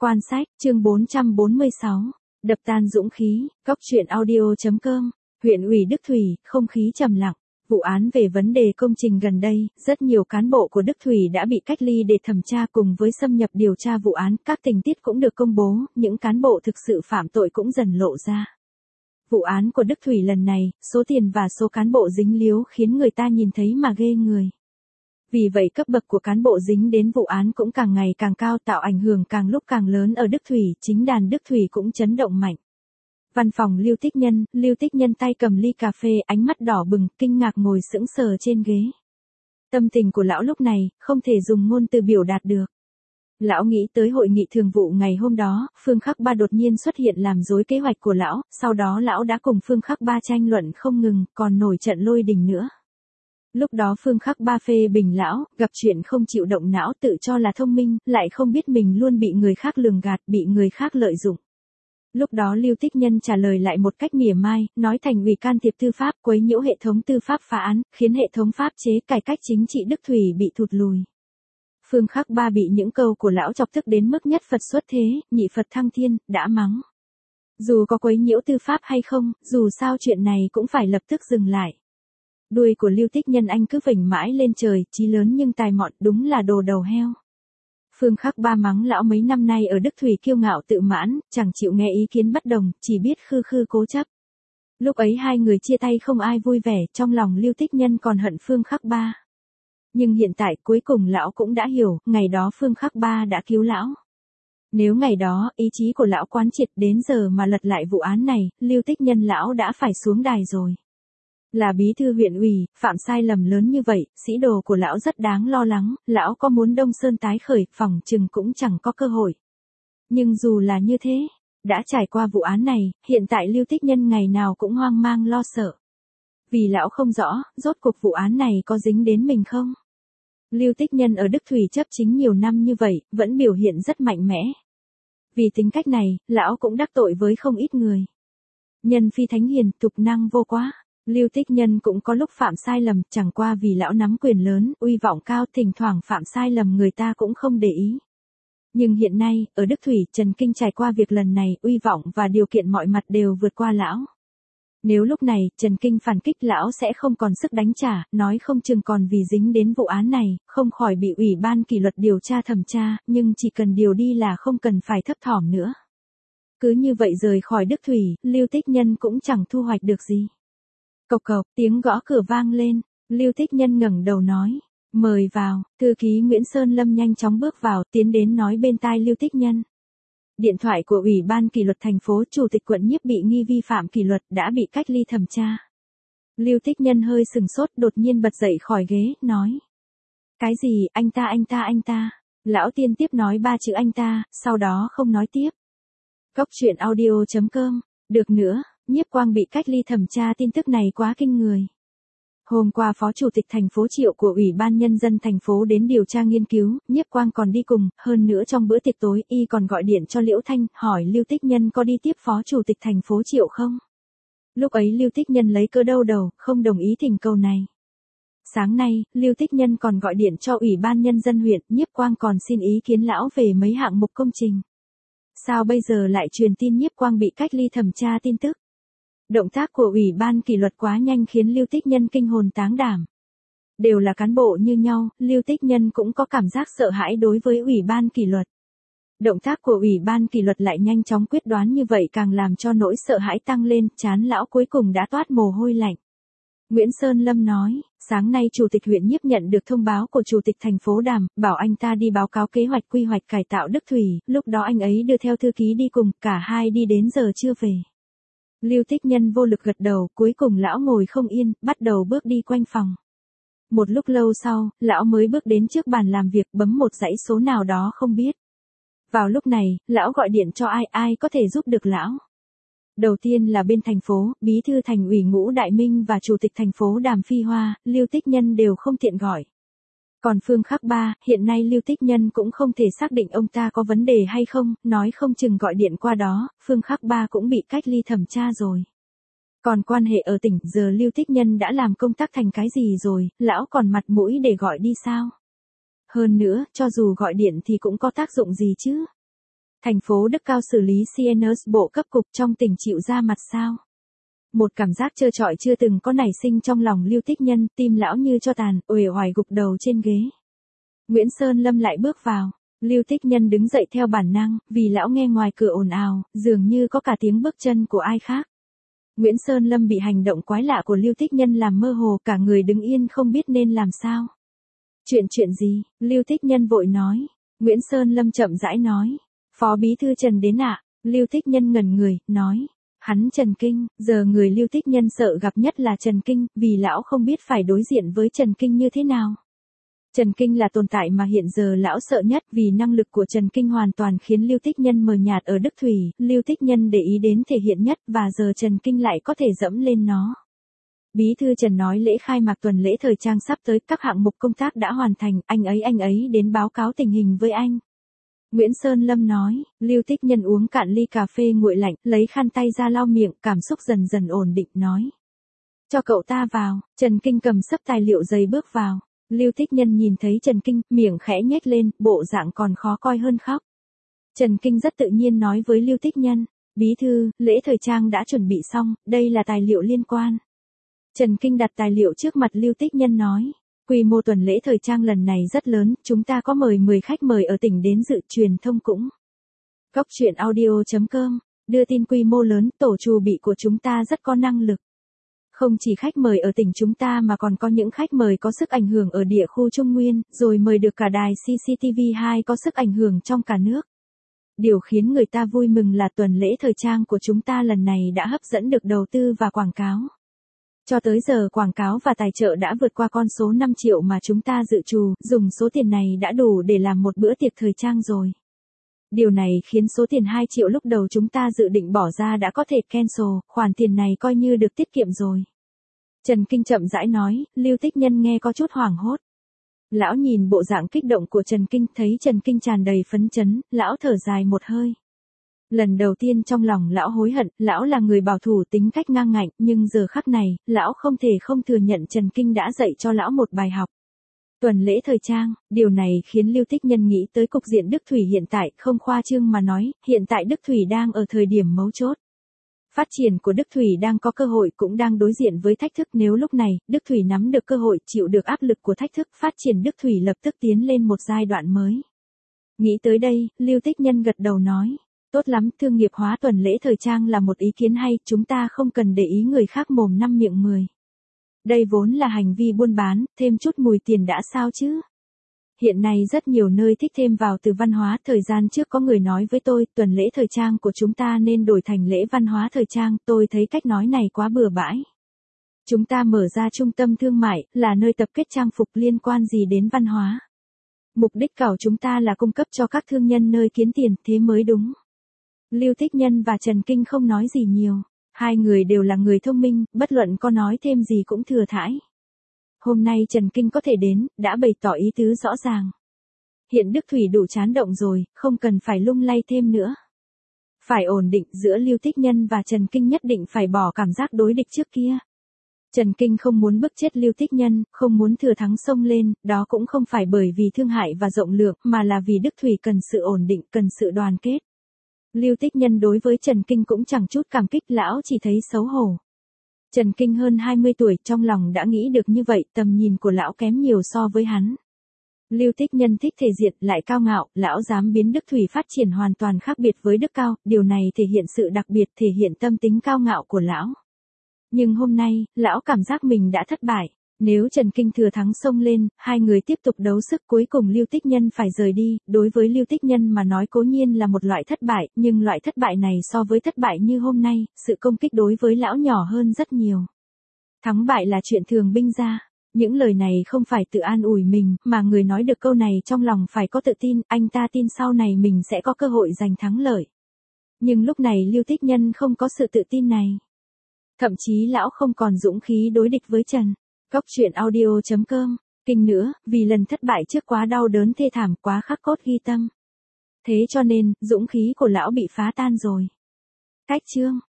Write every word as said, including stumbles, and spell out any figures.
Quan sách, chương bốn trăm bốn mươi sáu. Đập tan dũng khí, góc truyện audio.com. Huyện ủy Đức Thủy, không khí trầm lặng. Vụ án về vấn đề công trình gần đây, rất nhiều cán bộ của Đức Thủy đã bị cách ly để thẩm tra cùng với xâm nhập điều tra vụ án, các tình tiết cũng được công bố, những cán bộ thực sự phạm tội cũng dần lộ ra. Vụ án của Đức Thủy lần này, số tiền và số cán bộ dính líu khiến người ta nhìn thấy mà ghê người. Vì vậy cấp bậc của cán bộ dính đến vụ án cũng càng ngày càng cao, tạo ảnh hưởng càng lúc càng lớn ở Đức Thủy, chính đàn Đức Thủy cũng chấn động mạnh. Văn phòng Lưu Tích Nhân, Lưu Tích Nhân tay cầm ly cà phê, ánh mắt đỏ bừng, kinh ngạc ngồi sững sờ trên ghế. Tâm tình của lão lúc này, không thể dùng ngôn từ biểu đạt được. Lão nghĩ tới hội nghị thường vụ ngày hôm đó, Phương Khắc Ba đột nhiên xuất hiện làm rối kế hoạch của lão, sau đó lão đã cùng Phương Khắc Ba tranh luận không ngừng, còn nổi trận lôi đình nữa. Lúc đó Phương Khắc Ba phê bình lão, gặp chuyện không chịu động não, tự cho là thông minh, lại không biết mình luôn bị người khác lường gạt, bị người khác lợi dụng. Lúc đó Lưu Tích Nhân trả lời lại một cách mỉa mai, nói Thành ủy can thiệp tư pháp, quấy nhiễu hệ thống tư pháp phá án, khiến hệ thống pháp chế cải cách chính trị Đức Thủy bị thụt lùi. Phương Khắc Ba bị những câu của lão chọc tức đến mức nhất Phật xuất thế, nhị Phật thăng thiên, đã mắng. Dù có quấy nhiễu tư pháp hay không, dù sao chuyện này cũng phải lập tức dừng lại. Đuôi của Lưu Tích Nhân anh cứ vểnh mãi lên trời, chí lớn nhưng tài mọn, đúng là đồ đầu heo. Phương Khắc Ba mắng lão mấy năm nay ở Đức Thủy kiêu ngạo tự mãn, chẳng chịu nghe ý kiến bất đồng, chỉ biết khư khư cố chấp. Lúc ấy hai người chia tay không ai vui vẻ, trong lòng Lưu Tích Nhân còn hận Phương Khắc Ba. Nhưng hiện tại cuối cùng lão cũng đã hiểu, ngày đó Phương Khắc Ba đã cứu lão. Nếu ngày đó, ý chí của lão quán triệt đến giờ mà lật lại vụ án này, Lưu Tích Nhân lão đã phải xuống đài rồi. Là bí thư huyện ủy, phạm sai lầm lớn như vậy, sĩ đồ của lão rất đáng lo lắng, lão có muốn Đông Sơn tái khởi, phỏng chừng cũng chẳng có cơ hội. Nhưng dù là như thế, đã trải qua vụ án này, hiện tại Lưu Tích Nhân ngày nào cũng hoang mang lo sợ. Vì lão không rõ, rốt cuộc vụ án này có dính đến mình không? Lưu Tích Nhân ở Đức Thủy chấp chính nhiều năm như vậy, vẫn biểu hiện rất mạnh mẽ. Vì tính cách này, lão cũng đắc tội với không ít người. Nhân phi thánh hiền, tục năng vô quá. Lưu Tích Nhân cũng có lúc phạm sai lầm, chẳng qua vì lão nắm quyền lớn, uy vọng cao, thỉnh thoảng phạm sai lầm người ta cũng không để ý. Nhưng hiện nay, ở Đức Thủy, Trần Kinh trải qua việc lần này, uy vọng và điều kiện mọi mặt đều vượt qua lão. Nếu lúc này, Trần Kinh phản kích lão sẽ không còn sức đánh trả, nói không chừng còn vì dính đến vụ án này, không khỏi bị ủy ban kỷ luật điều tra thẩm tra, nhưng chỉ cần điều đi là không cần phải thấp thỏm nữa. Cứ như vậy rời khỏi Đức Thủy, Lưu Tích Nhân cũng chẳng thu hoạch được gì. Cộc cộc, tiếng gõ cửa vang lên, Lưu Tích Nhân ngẩng đầu nói, mời vào, thư ký Nguyễn Sơn Lâm nhanh chóng bước vào, tiến đến nói bên tai Lưu Tích Nhân. Điện thoại của Ủy ban kỷ luật thành phố, Chủ tịch quận Nhiếp bị nghi vi phạm kỷ luật, đã bị cách ly thẩm tra. Lưu Tích Nhân hơi sừng sốt, đột nhiên bật dậy khỏi ghế, nói. Cái gì, anh ta anh ta anh ta, lão tiên tiếp nói ba chữ anh ta, sau đó không nói tiếp. Góc truyện audio.com, được nữa. Nhiếp Quang bị cách ly thẩm tra, tin tức này quá kinh người. Hôm qua Phó Chủ tịch thành phố Triệu của Ủy ban Nhân dân thành phố đến điều tra nghiên cứu, Nhiếp Quang còn đi cùng, hơn nữa trong bữa tiệc tối, y còn gọi điện cho Liễu Thanh, hỏi Lưu Tích Nhân có đi tiếp Phó Chủ tịch thành phố Triệu không? Lúc ấy Lưu Tích Nhân lấy cớ đâu đầu, không đồng ý thỉnh cầu này. Sáng nay, Lưu Tích Nhân còn gọi điện cho Ủy ban Nhân dân huyện, Nhiếp Quang còn xin ý kiến lão về mấy hạng mục công trình. Sao bây giờ lại truyền tin Nhiếp Quang bị cách ly thẩm tra tin tức? Động tác của Ủy ban kỷ luật quá nhanh khiến Lưu Tích Nhân kinh hồn táng đảm. Đều là cán bộ như nhau, Lưu Tích Nhân cũng có cảm giác sợ hãi đối với Ủy ban kỷ luật. Động tác của Ủy ban kỷ luật lại nhanh chóng quyết đoán như vậy càng làm cho nỗi sợ hãi tăng lên, trán lão cuối cùng đã toát mồ hôi lạnh. Nguyễn Sơn Lâm nói, sáng nay Chủ tịch huyện Nhiếp nhận được thông báo của Chủ tịch thành phố Đàm, bảo anh ta đi báo cáo kế hoạch quy hoạch cải tạo Đức Thủy, lúc đó anh ấy đưa theo thư ký đi cùng, cả hai đi đến giờ chưa về. Lưu Tích Nhân vô lực gật đầu, cuối cùng lão ngồi không yên, bắt đầu bước đi quanh phòng. Một lúc lâu sau, lão mới bước đến trước bàn làm việc, bấm một dãy số nào đó không biết. Vào lúc này, lão gọi điện cho ai, ai có thể giúp được lão. Đầu tiên là bên thành phố, bí thư thành ủy Ngũ Đại Minh và chủ tịch thành phố Đàm Phi Hoa, Lưu Tích Nhân đều không tiện gọi. Còn Phương Khắc Ba, hiện nay Lưu Tích Nhân cũng không thể xác định ông ta có vấn đề hay không, nói không chừng gọi điện qua đó, Phương Khắc Ba cũng bị cách ly thẩm tra rồi. Còn quan hệ ở tỉnh, giờ Lưu Tích Nhân đã làm công tác thành cái gì rồi, lão còn mặt mũi để gọi đi sao? Hơn nữa, cho dù gọi điện thì cũng có tác dụng gì chứ? Thành phố Đức Cao xử lý xê en ét bộ cấp cục trong tỉnh chịu ra mặt sao? Một cảm giác trơ trọi chưa từng có nảy sinh trong lòng Lưu Tích Nhân, tim lão như cho tàn, uể oải gục đầu trên ghế. Nguyễn Sơn Lâm lại bước vào. Lưu Tích Nhân đứng dậy theo bản năng, vì lão nghe ngoài cửa ồn ào, dường như có cả tiếng bước chân của ai khác. Nguyễn Sơn Lâm bị hành động quái lạ của Lưu Tích Nhân làm mơ hồ, cả người đứng yên không biết nên làm sao. Chuyện chuyện gì? Lưu Tích Nhân vội nói. Nguyễn Sơn Lâm chậm rãi nói. Phó bí thư Trần đến ạ. Lưu Tích Nhân ngẩn người, nói. Hắn Trần Kinh, giờ người Lưu Tích Nhân sợ gặp nhất là Trần Kinh, vì lão không biết phải đối diện với Trần Kinh như thế nào. Trần Kinh là tồn tại mà hiện giờ lão sợ nhất, vì năng lực của Trần Kinh hoàn toàn khiến Lưu Tích Nhân mờ nhạt ở Đức Thủy, Lưu Tích Nhân để ý đến thể hiện nhất, và giờ Trần Kinh lại có thể dẫm lên nó. Bí thư Trần nói lễ khai mạc tuần lễ thời trang sắp tới, các hạng mục công tác đã hoàn thành, anh ấy anh ấy đến báo cáo tình hình với anh. Nguyễn Sơn Lâm nói. Lưu Tích Nhân uống cạn ly cà phê nguội lạnh, lấy khăn tay ra lau miệng, cảm xúc dần dần ổn định, nói. Cho cậu ta vào. Trần Kinh cầm sấp tài liệu dày bước vào. Lưu Tích Nhân nhìn thấy Trần Kinh, miệng khẽ nhếch lên, bộ dạng còn khó coi hơn khóc. Trần Kinh rất tự nhiên nói với Lưu Tích Nhân. Bí thư, lễ thời trang đã chuẩn bị xong, đây là tài liệu liên quan. Trần Kinh đặt tài liệu trước mặt Lưu Tích Nhân nói. Quy mô tuần lễ thời trang lần này rất lớn, chúng ta có mời mười khách mời ở tỉnh đến dự, truyền thông cũng. Góc truyện audio chấm com, đưa tin quy mô lớn, tổ chủ bị của chúng ta rất có năng lực. Không chỉ khách mời ở tỉnh chúng ta mà còn có những khách mời có sức ảnh hưởng ở địa khu Trung Nguyên, rồi mời được cả đài xê xê tê vê hai có sức ảnh hưởng trong cả nước. Điều khiến người ta vui mừng là tuần lễ thời trang của chúng ta lần này đã hấp dẫn được đầu tư và quảng cáo. Cho tới giờ quảng cáo và tài trợ đã vượt qua con số năm triệu mà chúng ta dự trù, dùng số tiền này đã đủ để làm một bữa tiệc thời trang rồi. Điều này khiến số tiền hai triệu lúc đầu chúng ta dự định bỏ ra đã có thể cancel, khoản tiền này coi như được tiết kiệm rồi. Trần Kinh chậm rãi nói, Lưu Tích Nhân nghe có chút hoảng hốt. Lão nhìn bộ dạng kích động của Trần Kinh, thấy Trần Kinh tràn đầy phấn chấn, lão thở dài một hơi. Lần đầu tiên trong lòng lão hối hận, lão là người bảo thủ tính cách ngang ngạnh, nhưng giờ khắc này, lão không thể không thừa nhận Trần Kinh đã dạy cho lão một bài học. Tuần lễ thời trang, điều này khiến Lưu Tích Nhân nghĩ tới cục diện Đức Thủy hiện tại, không khoa trương mà nói, hiện tại Đức Thủy đang ở thời điểm mấu chốt. Phát triển của Đức Thủy đang có cơ hội cũng đang đối diện với thách thức, nếu lúc này, Đức Thủy nắm được cơ hội, chịu được áp lực của thách thức, phát triển Đức Thủy lập tức tiến lên một giai đoạn mới. Nghĩ tới đây, Lưu Tích Nhân gật đầu nói. Tốt lắm, thương nghiệp hóa tuần lễ thời trang là một ý kiến hay, chúng ta không cần để ý người khác mồm năm miệng mười. Đây vốn là hành vi buôn bán, thêm chút mùi tiền đã sao chứ? Hiện nay rất nhiều nơi thích thêm vào từ văn hóa, thời gian trước có người nói với tôi, tuần lễ thời trang của chúng ta nên đổi thành lễ văn hóa thời trang, tôi thấy cách nói này quá bừa bãi. Chúng ta mở ra trung tâm thương mại, là nơi tập kết trang phục liên quan gì đến văn hóa. Mục đích của chúng ta là cung cấp cho các thương nhân nơi kiếm tiền, thế mới đúng. Lưu Tích Nhân và Trần Kinh không nói gì nhiều. Hai người đều là người thông minh, bất luận có nói thêm gì cũng thừa thãi. Hôm nay Trần Kinh có thể đến, đã bày tỏ ý tứ rõ ràng. Hiện Đức Thủy đủ chán động rồi, không cần phải lung lay thêm nữa. Phải ổn định, giữa Lưu Tích Nhân và Trần Kinh nhất định phải bỏ cảm giác đối địch trước kia. Trần Kinh không muốn bức chết Lưu Tích Nhân, không muốn thừa thắng xông lên, đó cũng không phải bởi vì thương hại và rộng lượng, mà là vì Đức Thủy cần sự ổn định, cần sự đoàn kết. Lưu Tích Nhân đối với Trần Kinh cũng chẳng chút cảm kích, lão chỉ thấy xấu hổ. Trần Kinh hơn hai mươi tuổi, trong lòng đã nghĩ được như vậy, tầm nhìn của lão kém nhiều so với hắn. Lưu Tích Nhân thích thể diện, lại cao ngạo, lão dám biến Đức Thủy phát triển hoàn toàn khác biệt với Đức Cao, điều này thể hiện sự đặc biệt, thể hiện tâm tính cao ngạo của lão. Nhưng hôm nay, lão cảm giác mình đã thất bại. Nếu Trần Kinh thừa thắng xông lên, hai người tiếp tục đấu sức, cuối cùng Lưu Tích Nhân phải rời đi, đối với Lưu Tích Nhân mà nói cố nhiên là một loại thất bại, nhưng loại thất bại này so với thất bại như hôm nay, sự công kích đối với lão nhỏ hơn rất nhiều. Thắng bại là chuyện thường binh ra. Những lời này không phải tự an ủi mình, mà người nói được câu này trong lòng phải có tự tin, anh ta tin sau này mình sẽ có cơ hội giành thắng lợi. Nhưng lúc này Lưu Tích Nhân không có sự tự tin này. Thậm chí lão không còn dũng khí đối địch với Trần. Góc truyện audio chấm com, kinh nữa, vì lần thất bại trước quá đau đớn thê thảm, quá khắc cốt ghi tâm. Thế cho nên, dũng khí của lão bị phá tan rồi. Cách chương.